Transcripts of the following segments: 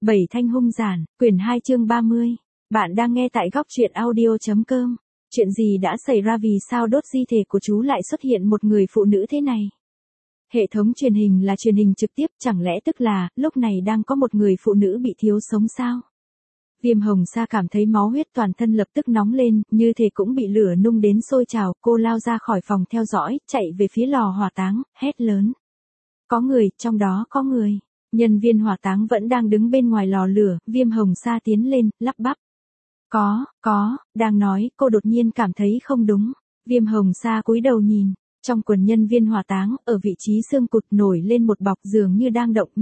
Bảy thanh hung giản, quyển 2 chương 30. Bạn đang nghe tại góc truyện audio.com. Chuyện gì đã xảy ra, vì sao đốt di thể của chú lại xuất hiện một người phụ nữ thế này? Hệ thống truyền hình là truyền hình trực tiếp, chẳng lẽ tức là lúc này đang có một người phụ nữ bị thiếu sống sao? Viêm Hồng Sa cảm thấy máu huyết toàn thân lập tức nóng lên, như thể cũng bị lửa nung đến sôi trào. Cô lao ra khỏi phòng theo dõi, chạy về phía lò hỏa táng, hét lớn. Có người, trong đó có người. Nhân viên hỏa táng vẫn đang đứng bên ngoài lò lửa. Viêm Hồng Sa tiến lên, lắp bắp. Đang nói, cô đột nhiên cảm thấy không đúng. Viêm Hồng Sa cúi đầu nhìn. Trong quần nhân viên hỏa táng, ở vị trí xương cụt nổi lên một bọc dường như đang động,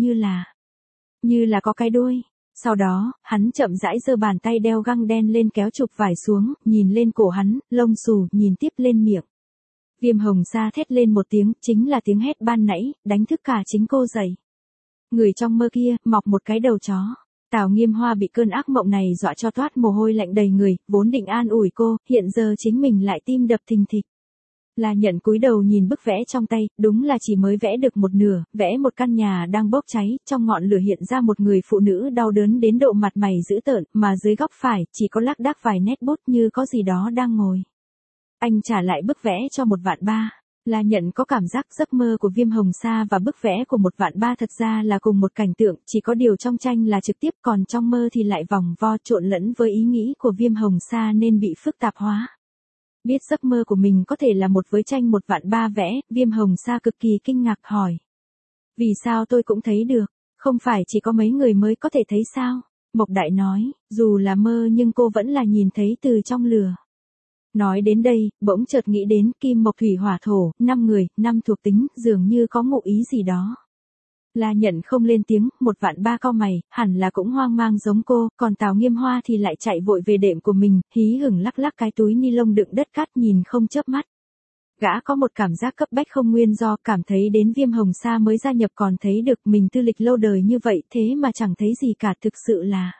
như là có cái đuôi. Sau đó, hắn chậm rãi giơ bàn tay đeo găng đen lên, kéo trục vải xuống, nhìn lên cổ hắn, lông xù, nhìn tiếp lên miệng. Viêm Hồng Sa thét lên một tiếng, chính là tiếng hét ban nãy, đánh thức cả chính cô dậy. Người trong mơ kia, mọc một cái đầu chó. Tào Nghiêm Hoa bị cơn ác mộng này dọa cho toát mồ hôi lạnh đầy người, vốn định an ủi cô, hiện giờ chính mình lại tim đập thình thịch. La Nhận cúi đầu nhìn bức vẽ trong tay, đúng là chỉ mới vẽ được một nửa, vẽ một căn nhà đang bốc cháy, trong ngọn lửa hiện ra một người phụ nữ đau đớn đến độ mặt mày dữ tợn, mà dưới góc phải, chỉ có lác đác vài nét bút như có gì đó đang ngồi. Anh trả lại bức vẽ cho 1.300.000. La Nhận có cảm giác giấc mơ của Viêm Hồng Sa và bức vẽ của 1.300.000 thật ra là cùng một cảnh tượng, chỉ có điều trong tranh là trực tiếp, còn trong mơ thì lại vòng vo trộn lẫn với ý nghĩ của Viêm Hồng Sa nên bị phức tạp hóa. Biết giấc mơ của mình có thể là một với tranh 1.300.000 vẽ, Viêm Hồng Sa cực kỳ kinh ngạc hỏi. Vì sao tôi cũng thấy được, không phải chỉ có mấy người mới có thể thấy sao? Mộc Đại nói, dù là mơ nhưng cô vẫn là nhìn thấy từ trong lửa. Nói đến đây, bỗng chợt nghĩ đến kim mộc thủy hỏa thổ, 5 người, 5 thuộc tính, dường như có ngụ ý gì đó. La Nhận không lên tiếng, 1.300.000 cau mày, hẳn là cũng hoang mang giống cô, còn Tào Nghiêm Hoa thì lại chạy vội về đệm của mình, hí hửng lắc lắc cái túi ni lông đựng đất cát, nhìn không chớp mắt. Gã có một cảm giác cấp bách không nguyên do, cảm thấy đến Viêm Hồng Sa mới gia nhập còn thấy được mình tư lịch lâu đời như vậy, thế mà chẳng thấy gì cả, thực sự là.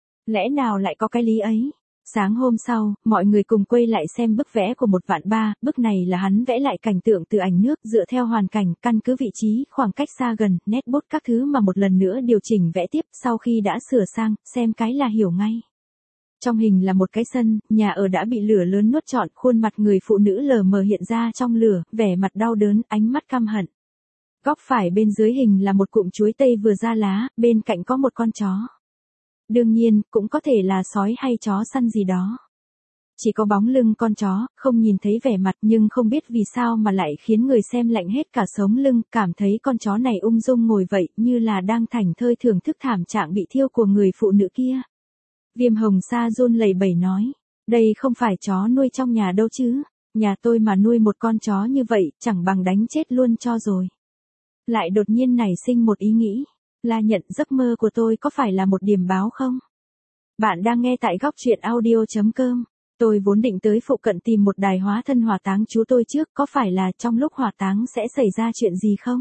Lẽ nào lại có cái lý ấy? Sáng hôm sau, mọi người cùng quay lại xem bức vẽ của 1.300.000, bức này là hắn vẽ lại cảnh tượng từ ảnh nước, dựa theo hoàn cảnh, căn cứ vị trí, khoảng cách xa gần, nét bút các thứ mà một lần nữa điều chỉnh vẽ tiếp, sau khi đã sửa sang, xem cái là hiểu ngay. Trong hình là một cái sân, nhà ở đã bị lửa lớn nuốt trọn, khuôn mặt người phụ nữ lờ mờ hiện ra trong lửa, vẻ mặt đau đớn, ánh mắt căm hận. Góc phải bên dưới hình là một cụm chuối tây vừa ra lá, bên cạnh có một con chó. Đương nhiên, cũng có thể là sói hay chó săn gì đó. Chỉ có bóng lưng con chó, không nhìn thấy vẻ mặt, nhưng không biết vì sao mà lại khiến người xem lạnh hết cả sống lưng, cảm thấy con chó này ung dung ngồi vậy, như là đang thảnh thơi thưởng thức thảm trạng bị thiêu của người phụ nữ kia. Viêm Hồng Sa run lẩy bẩy nói, đây không phải chó nuôi trong nhà đâu chứ, nhà tôi mà nuôi một con chó như vậy, chẳng bằng đánh chết luôn cho rồi. Lại đột nhiên nảy sinh một ý nghĩ. La Nhận, giấc mơ của tôi có phải là một điểm báo không? Bạn đang nghe tại góc truyện audio.com. Tôi vốn định tới phụ cận tìm một đài hóa thân hỏa táng chú tôi trước, có phải là trong lúc hỏa táng sẽ xảy ra chuyện gì không?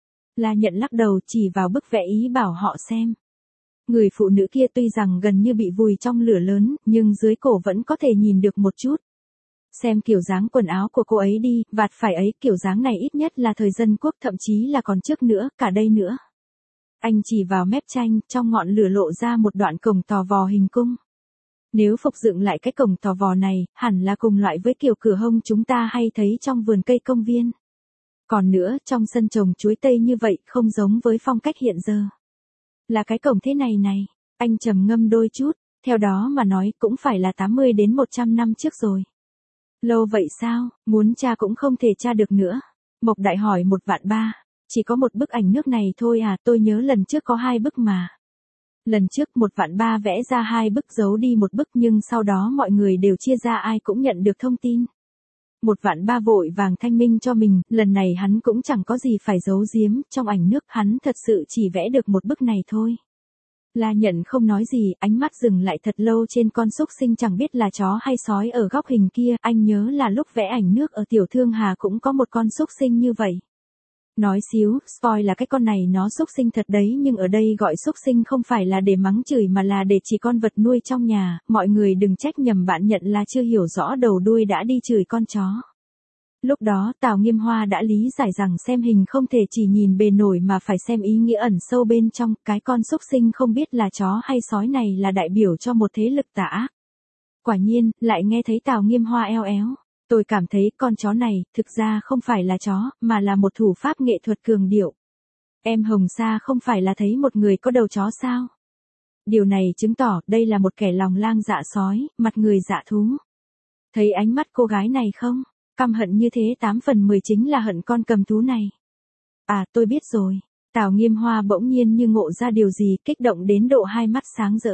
La Nhận lắc đầu, chỉ vào bức vẽ ý bảo họ xem. Người phụ nữ kia tuy rằng gần như bị vùi trong lửa lớn, nhưng dưới cổ vẫn có thể nhìn được một chút. Xem kiểu dáng quần áo của cô ấy đi, vạt phải ấy, kiểu dáng này ít nhất là thời dân quốc, thậm chí là còn trước nữa, cả đây nữa. Anh chỉ vào mép tranh, trong ngọn lửa lộ ra một đoạn cổng tò vò hình cung. Nếu phục dựng lại cái cổng tò vò này, hẳn là cùng loại với kiểu cửa hông chúng ta hay thấy trong vườn cây công viên. Còn nữa, trong sân trồng chuối tây như vậy, không giống với phong cách hiện giờ. Là cái cổng thế này, anh trầm ngâm đôi chút, theo đó mà nói cũng phải là 80 đến 100 năm trước rồi. Lâu vậy sao, muốn tra cũng không thể tra được nữa. Mộc Đại hỏi 1.300.000. Chỉ có một bức ảnh nước này thôi à, tôi nhớ lần trước có 2 bức mà. Lần trước 1.300.000 vẽ ra 2 bức, giấu đi một bức, nhưng sau đó mọi người đều chia ra, ai cũng nhận được thông tin. 1.300.000 vội vàng thanh minh cho mình, lần này hắn cũng chẳng có gì phải giấu giếm, trong ảnh nước hắn thật sự chỉ vẽ được một bức này thôi. La Nhận không nói gì, ánh mắt dừng lại thật lâu trên con xúc sinh chẳng biết là chó hay sói ở góc hình kia, anh nhớ là lúc vẽ ảnh nước ở Tiểu Thương Hà cũng có một con xúc sinh như vậy. Nói xíu, spoil là cái con này nó xúc sinh thật đấy, nhưng ở đây gọi xúc sinh không phải là để mắng chửi mà là để chỉ con vật nuôi trong nhà, mọi người đừng trách nhầm, bạn Nhận là chưa hiểu rõ đầu đuôi đã đi chửi con chó. Lúc đó Tào Nghiêm Hoa đã lý giải rằng xem hình không thể chỉ nhìn bề nổi mà phải xem ý nghĩa ẩn sâu bên trong, cái con súc sinh không biết là chó hay sói này là đại biểu cho một thế lực tà ác. Quả nhiên, lại nghe thấy Tào Nghiêm Hoa eo éo. Tôi cảm thấy con chó này, thực ra không phải là chó, mà là một thủ pháp nghệ thuật cường điệu. Em Hồng Sa không phải là thấy một người có đầu chó sao? Điều này chứng tỏ đây là một kẻ lòng lang dạ sói, mặt người dạ thú. Thấy ánh mắt cô gái này không? Căm hận như thế 8/10 chính là hận con cầm thú này. À, tôi biết rồi. Tào Nghiêm Hoa bỗng nhiên như ngộ ra điều gì, kích động đến độ hai mắt sáng rỡ.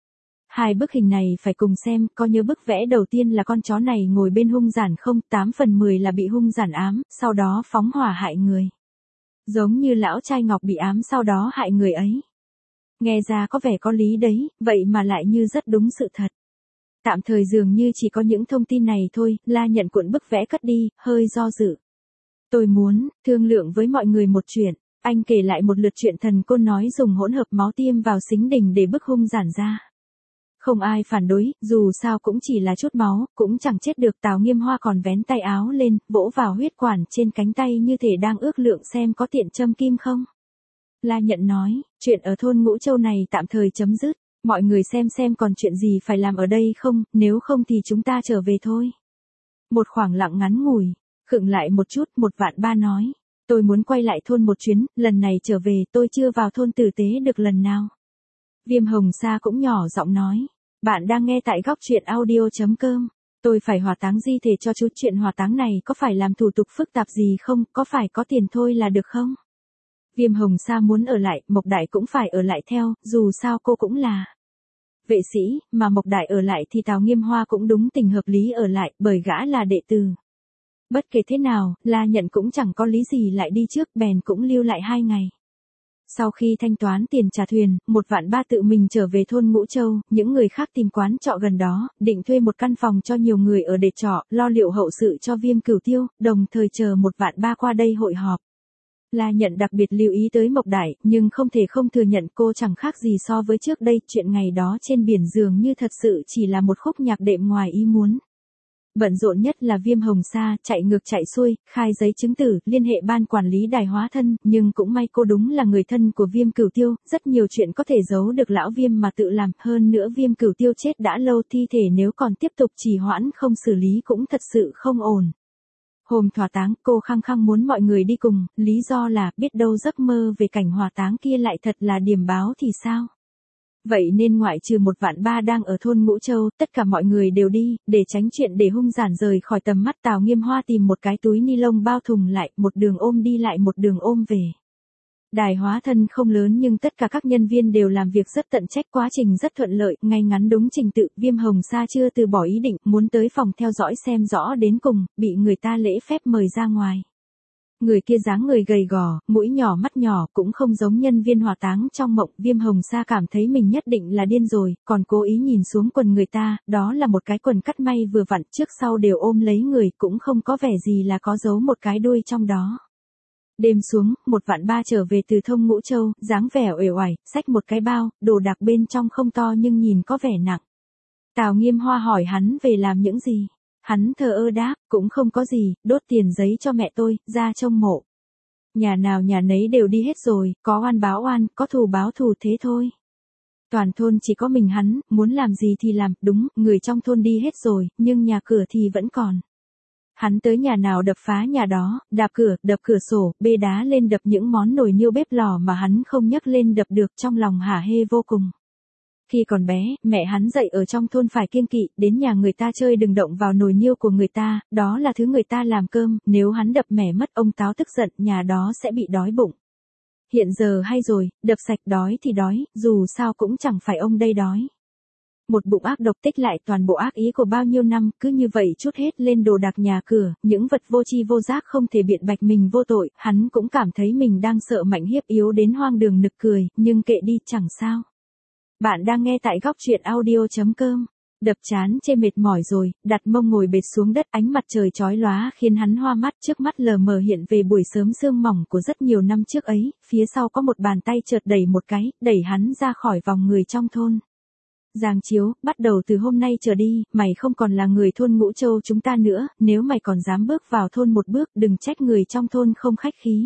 Hai bức hình này phải cùng xem, có nhớ bức vẽ đầu tiên là con chó này ngồi bên hung giản không, 8/10 là bị hung giản ám, sau đó phóng hỏa hại người. Giống như lão trai Ngọc bị ám sau đó hại người ấy. Nghe ra có vẻ có lý đấy, vậy mà lại như rất đúng sự thật. Tạm thời dường như chỉ có những thông tin này thôi, La Nhận cuộn bức vẽ cất đi, hơi do dự. Tôi muốn thương lượng với mọi người một chuyện. Anh kể lại một lượt chuyện thần côn nói dùng hỗn hợp máu tiêm vào xính đình để bức hung giản ra. Không ai phản đối, dù sao cũng chỉ là chút máu, cũng chẳng chết được. Tào Nghiêm Hoa còn vén tay áo lên, vỗ vào huyết quản trên cánh tay như thể đang ước lượng xem có tiện châm kim không. La Nhận nói, chuyện ở thôn Ngũ Châu này tạm thời chấm dứt. Mọi người xem còn chuyện gì phải làm ở đây không, nếu không thì chúng ta trở về thôi. Một khoảng lặng ngắn ngủi, khựng lại một chút, 1vạn3 nói. Tôi muốn quay lại thôn một chuyến, lần này trở về tôi chưa vào thôn tử tế được lần nào. Viêm Hồng Sa cũng nhỏ giọng nói. Bạn đang nghe tại góc truyện audio.com. Tôi phải hỏa táng di thể cho chú, chuyện hỏa táng này có phải làm thủ tục phức tạp gì không, có phải có tiền thôi là được không? Viêm Hồng Sa muốn ở lại, Mộc Đại cũng phải ở lại theo, dù sao cô cũng là vệ sĩ, mà Mộc Đại ở lại thì Tào Nghiêm Hoa cũng đúng tình hợp lý ở lại, bởi gã là đệ tử. Bất kể thế nào, La Nhận cũng chẳng có lý gì lại đi trước, bèn cũng lưu lại 2 ngày. Sau khi thanh toán tiền trả thuyền, 1vạn3 tự mình trở về thôn Ngũ Châu, những người khác tìm quán trọ gần đó, định thuê một căn phòng cho nhiều người ở để trọ, lo liệu hậu sự cho Viêm Cửu Tiêu, đồng thời chờ 1vạn3 qua đây hội họp. La Nhận đặc biệt lưu ý tới Mộc Đại, nhưng không thể không thừa nhận cô chẳng khác gì so với trước đây, chuyện ngày đó trên biển dường như thật sự chỉ là một khúc nhạc đệm ngoài ý muốn. Bận rộn nhất là Viêm Hồng Sa, chạy ngược chạy xuôi, khai giấy chứng tử, liên hệ ban quản lý đài hóa thân, nhưng cũng may cô đúng là người thân của Viêm Cửu Tiêu, rất nhiều chuyện có thể giấu được lão Viêm mà tự làm, hơn nữa Viêm Cửu Tiêu chết đã lâu, thi thể nếu còn tiếp tục trì hoãn không xử lý cũng thật sự không ổn. Hôm hỏa táng, cô khăng khăng muốn mọi người đi cùng, lý do là biết đâu giấc mơ về cảnh hỏa táng kia lại thật là điểm báo thì sao? Vậy nên ngoại trừ 1vạn3 đang ở thôn Ngũ Châu, tất cả mọi người đều đi, để tránh chuyện để hung giản rời khỏi tầm mắt. Tào Nghiêm Hoa tìm một cái túi ni lông bao thùng lại, một đường ôm đi lại một đường ôm về. Đài hóa thân không lớn nhưng tất cả các nhân viên đều làm việc rất tận trách, quá trình rất thuận lợi, ngay ngắn đúng trình tự. Viêm Hồng Sa chưa từ bỏ ý định, muốn tới phòng theo dõi xem rõ đến cùng, bị người ta lễ phép mời ra ngoài. Người kia dáng người gầy gò, mũi nhỏ mắt nhỏ, cũng không giống nhân viên hỏa táng trong mộng. Viêm Hồng Sa cảm thấy mình nhất định là điên rồi, còn cố ý nhìn xuống quần người ta, đó là một cái quần cắt may vừa vặn, trước sau đều ôm lấy người, cũng không có vẻ gì là có giấu một cái đuôi trong đó. Đêm xuống, 1vạn3 trở về từ thôn Ngũ Châu, dáng vẻ uể oải, xách một cái bao, đồ đạc bên trong không to nhưng nhìn có vẻ nặng. Tào Nghiêm Hoa hỏi hắn về làm những gì. Hắn thờ ơ đáp, cũng không có gì, đốt tiền giấy cho mẹ tôi, ra trông mộ. Nhà nào nhà nấy đều đi hết rồi, có oan báo oan, có thù báo thù, thế thôi. Toàn thôn chỉ có mình hắn, muốn làm gì thì làm, đúng, người trong thôn đi hết rồi, nhưng nhà cửa thì vẫn còn. Hắn tới nhà nào đập phá nhà đó, đạp cửa, đập cửa sổ, bê đá lên đập những món nồi niêu bếp lò mà hắn không nhấc lên đập được, trong lòng hả hê vô cùng. Khi còn bé, mẹ hắn dạy ở trong thôn phải kiêng kỵ, đến nhà người ta chơi đừng động vào nồi niêu của người ta, đó là thứ người ta làm cơm, nếu hắn đập mẻ mất ông táo tức giận, nhà đó sẽ bị đói bụng. Hiện giờ hay rồi, đập sạch, đói thì đói, dù sao cũng chẳng phải ông đây đói. Một bụng ác độc tích lại toàn bộ ác ý của bao nhiêu năm, cứ như vậy trút hết lên đồ đạc nhà cửa, những vật vô tri vô giác không thể biện bạch mình vô tội, hắn cũng cảm thấy mình đang sợ mạnh hiếp yếu đến hoang đường nực cười, nhưng kệ đi, chẳng sao. Bạn đang nghe tại góc truyện audio.com. Đập chán chê mệt mỏi rồi, đặt mông ngồi bệt xuống đất, ánh mặt trời chói lóa khiến hắn hoa mắt, trước mắt lờ mờ hiện về buổi sớm sương mỏng của rất nhiều năm trước ấy, phía sau có một bàn tay chợt đẩy một cái, đẩy hắn ra khỏi vòng người trong thôn. Giang Chiếu, bắt đầu từ hôm nay trở đi, mày không còn là người thôn Ngũ Châu chúng ta nữa, nếu mày còn dám bước vào thôn một bước, đừng trách người trong thôn không khách khí.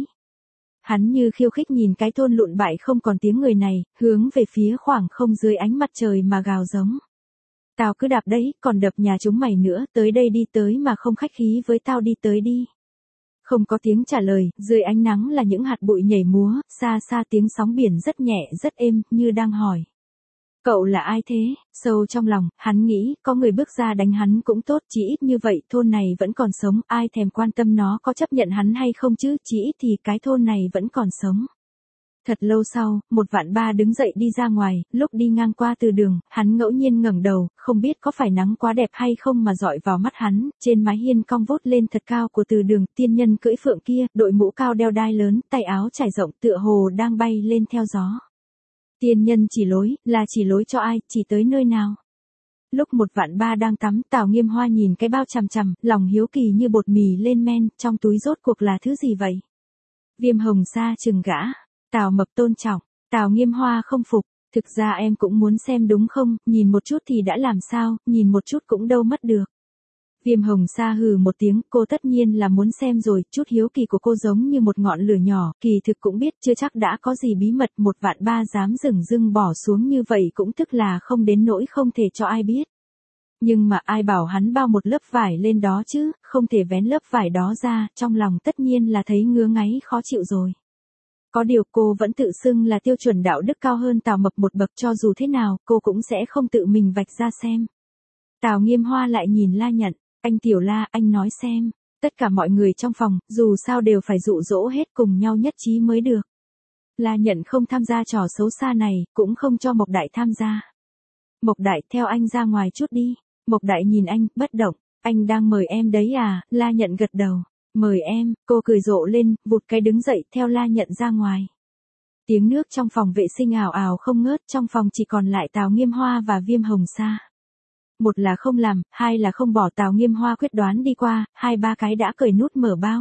Hắn như khiêu khích nhìn cái thôn lụn bại không còn tiếng người này, hướng về phía khoảng không dưới ánh mặt trời mà gào giống. Tao cứ đạp đấy, còn đập nhà chúng mày nữa, tới đây đi tới mà không khách khí với tao đi tới đi. Không có tiếng trả lời, dưới ánh nắng là những hạt bụi nhảy múa, xa xa tiếng sóng biển rất nhẹ, rất êm, như đang hỏi. Cậu là ai thế? Sâu trong lòng, hắn nghĩ, có người bước ra đánh hắn cũng tốt, chỉ ít như vậy, thôn này vẫn còn sống, ai thèm quan tâm nó có chấp nhận hắn hay không chứ, chỉ ít thì cái thôn này vẫn còn sống. Thật lâu sau, một vạn ba đứng dậy đi ra ngoài, lúc đi ngang qua từ đường, hắn ngẫu nhiên ngẩng đầu, không biết có phải nắng quá đẹp hay không mà dọi vào mắt hắn, trên mái hiên cong vút lên thật cao của từ đường, tiên nhân cưỡi phượng kia, đội mũ cao đeo đai lớn, tay áo trải rộng tựa hồ đang bay lên theo gió. Tiên nhân chỉ lối, là chỉ lối cho ai, chỉ tới nơi nào. Lúc một vạn ba đang tắm, Tào Nghiêm Hoa nhìn cái bao chằm chằm, lòng hiếu kỳ như bột mì lên men, trong túi rốt cuộc là thứ gì vậy? Viêm Hồng Sa chừng gã. Tào Mập tôn trọng, Tào Nghiêm Hoa không phục, thực ra em cũng muốn xem đúng không, nhìn một chút thì đã làm sao, nhìn một chút cũng đâu mất được. Viêm Hồng Sa hừ một tiếng, cô tất nhiên là muốn xem rồi, chút hiếu kỳ của cô giống như một ngọn lửa nhỏ, kỳ thực cũng biết chưa chắc đã có gì bí mật, một vạn ba dám dửng dưng bỏ xuống như vậy cũng tức là không đến nỗi không thể cho ai biết. Nhưng mà ai bảo hắn bao một lớp vải lên đó chứ, không thể vén lớp vải đó ra, trong lòng tất nhiên là thấy ngứa ngáy khó chịu rồi. Có điều cô vẫn tự xưng là tiêu chuẩn đạo đức cao hơn Tào Mập một bậc, cho dù thế nào, cô cũng sẽ không tự mình vạch ra xem. Tào Nghiêm Hoa lại nhìn La Nhận, anh Tiểu La, anh nói xem, tất cả mọi người trong phòng, dù sao đều phải dụ dỗ hết cùng nhau nhất trí mới được. La Nhận không tham gia trò xấu xa này, cũng không cho Mộc Đại tham gia. Mộc Đại, theo anh ra ngoài chút đi. Mộc Đại nhìn anh, bất động, anh đang mời em đấy à, La Nhận gật đầu. Mời em, cô cười rộ lên, vụt cái đứng dậy theo La Nhận ra ngoài. Tiếng nước trong phòng vệ sinh ào ào không ngớt, trong phòng chỉ còn lại Tào Nghiêm Hoa và Viêm Hồng Sa. Một là không làm, hai là không bỏ. Tào Nghiêm Hoa quyết đoán đi qua, hai ba cái đã cởi nút mở bao.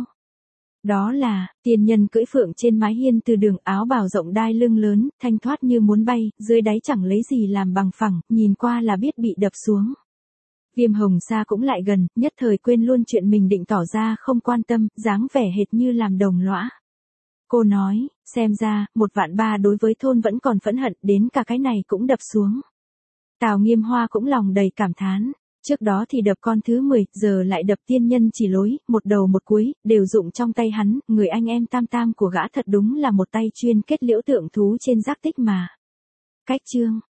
Đó là, tiên nhân cưỡi phượng trên mái hiên từ đường, áo bào rộng đai lưng lớn, thanh thoát như muốn bay, dưới đáy chẳng lấy gì làm bằng phẳng, nhìn qua là biết bị đập xuống. Viêm Hồng Sa cũng lại gần, nhất thời quên luôn chuyện mình định tỏ ra không quan tâm, dáng vẻ hệt như làm đồng lõa. Cô nói, xem ra, một vạn ba đối với thôn vẫn còn phẫn hận, đến cả cái này cũng đập xuống. Tào Nghiêm Hoa cũng lòng đầy cảm thán, trước đó thì đập con thứ 10, giờ lại đập tiên nhân chỉ lối, một đầu một cuối, đều dụng trong tay hắn, người anh em tam tam của gã thật đúng là một tay chuyên kết liễu tượng thú trên giác tích mà. Cách chương